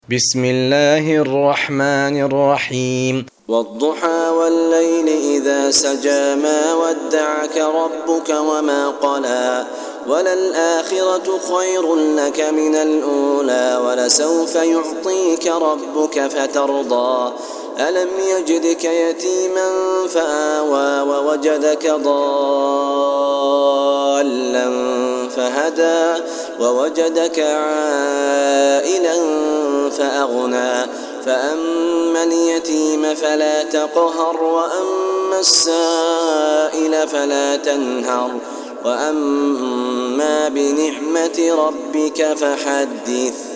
بسم الله الرحمن الرحيم والضحى والليل إذا سجى ما ودعك ربك وما قلى وللآخرة خير لك من الأولى ولسوف يعطيك ربك فترضى ألم يجدك يتيما فآوى ووجدك ضالا فهدى ووجدك عائلا فأغنى فأما اليتيم فلا تقهر وأما السائل فلا تنهر وأما بنعمة ربك فحدث.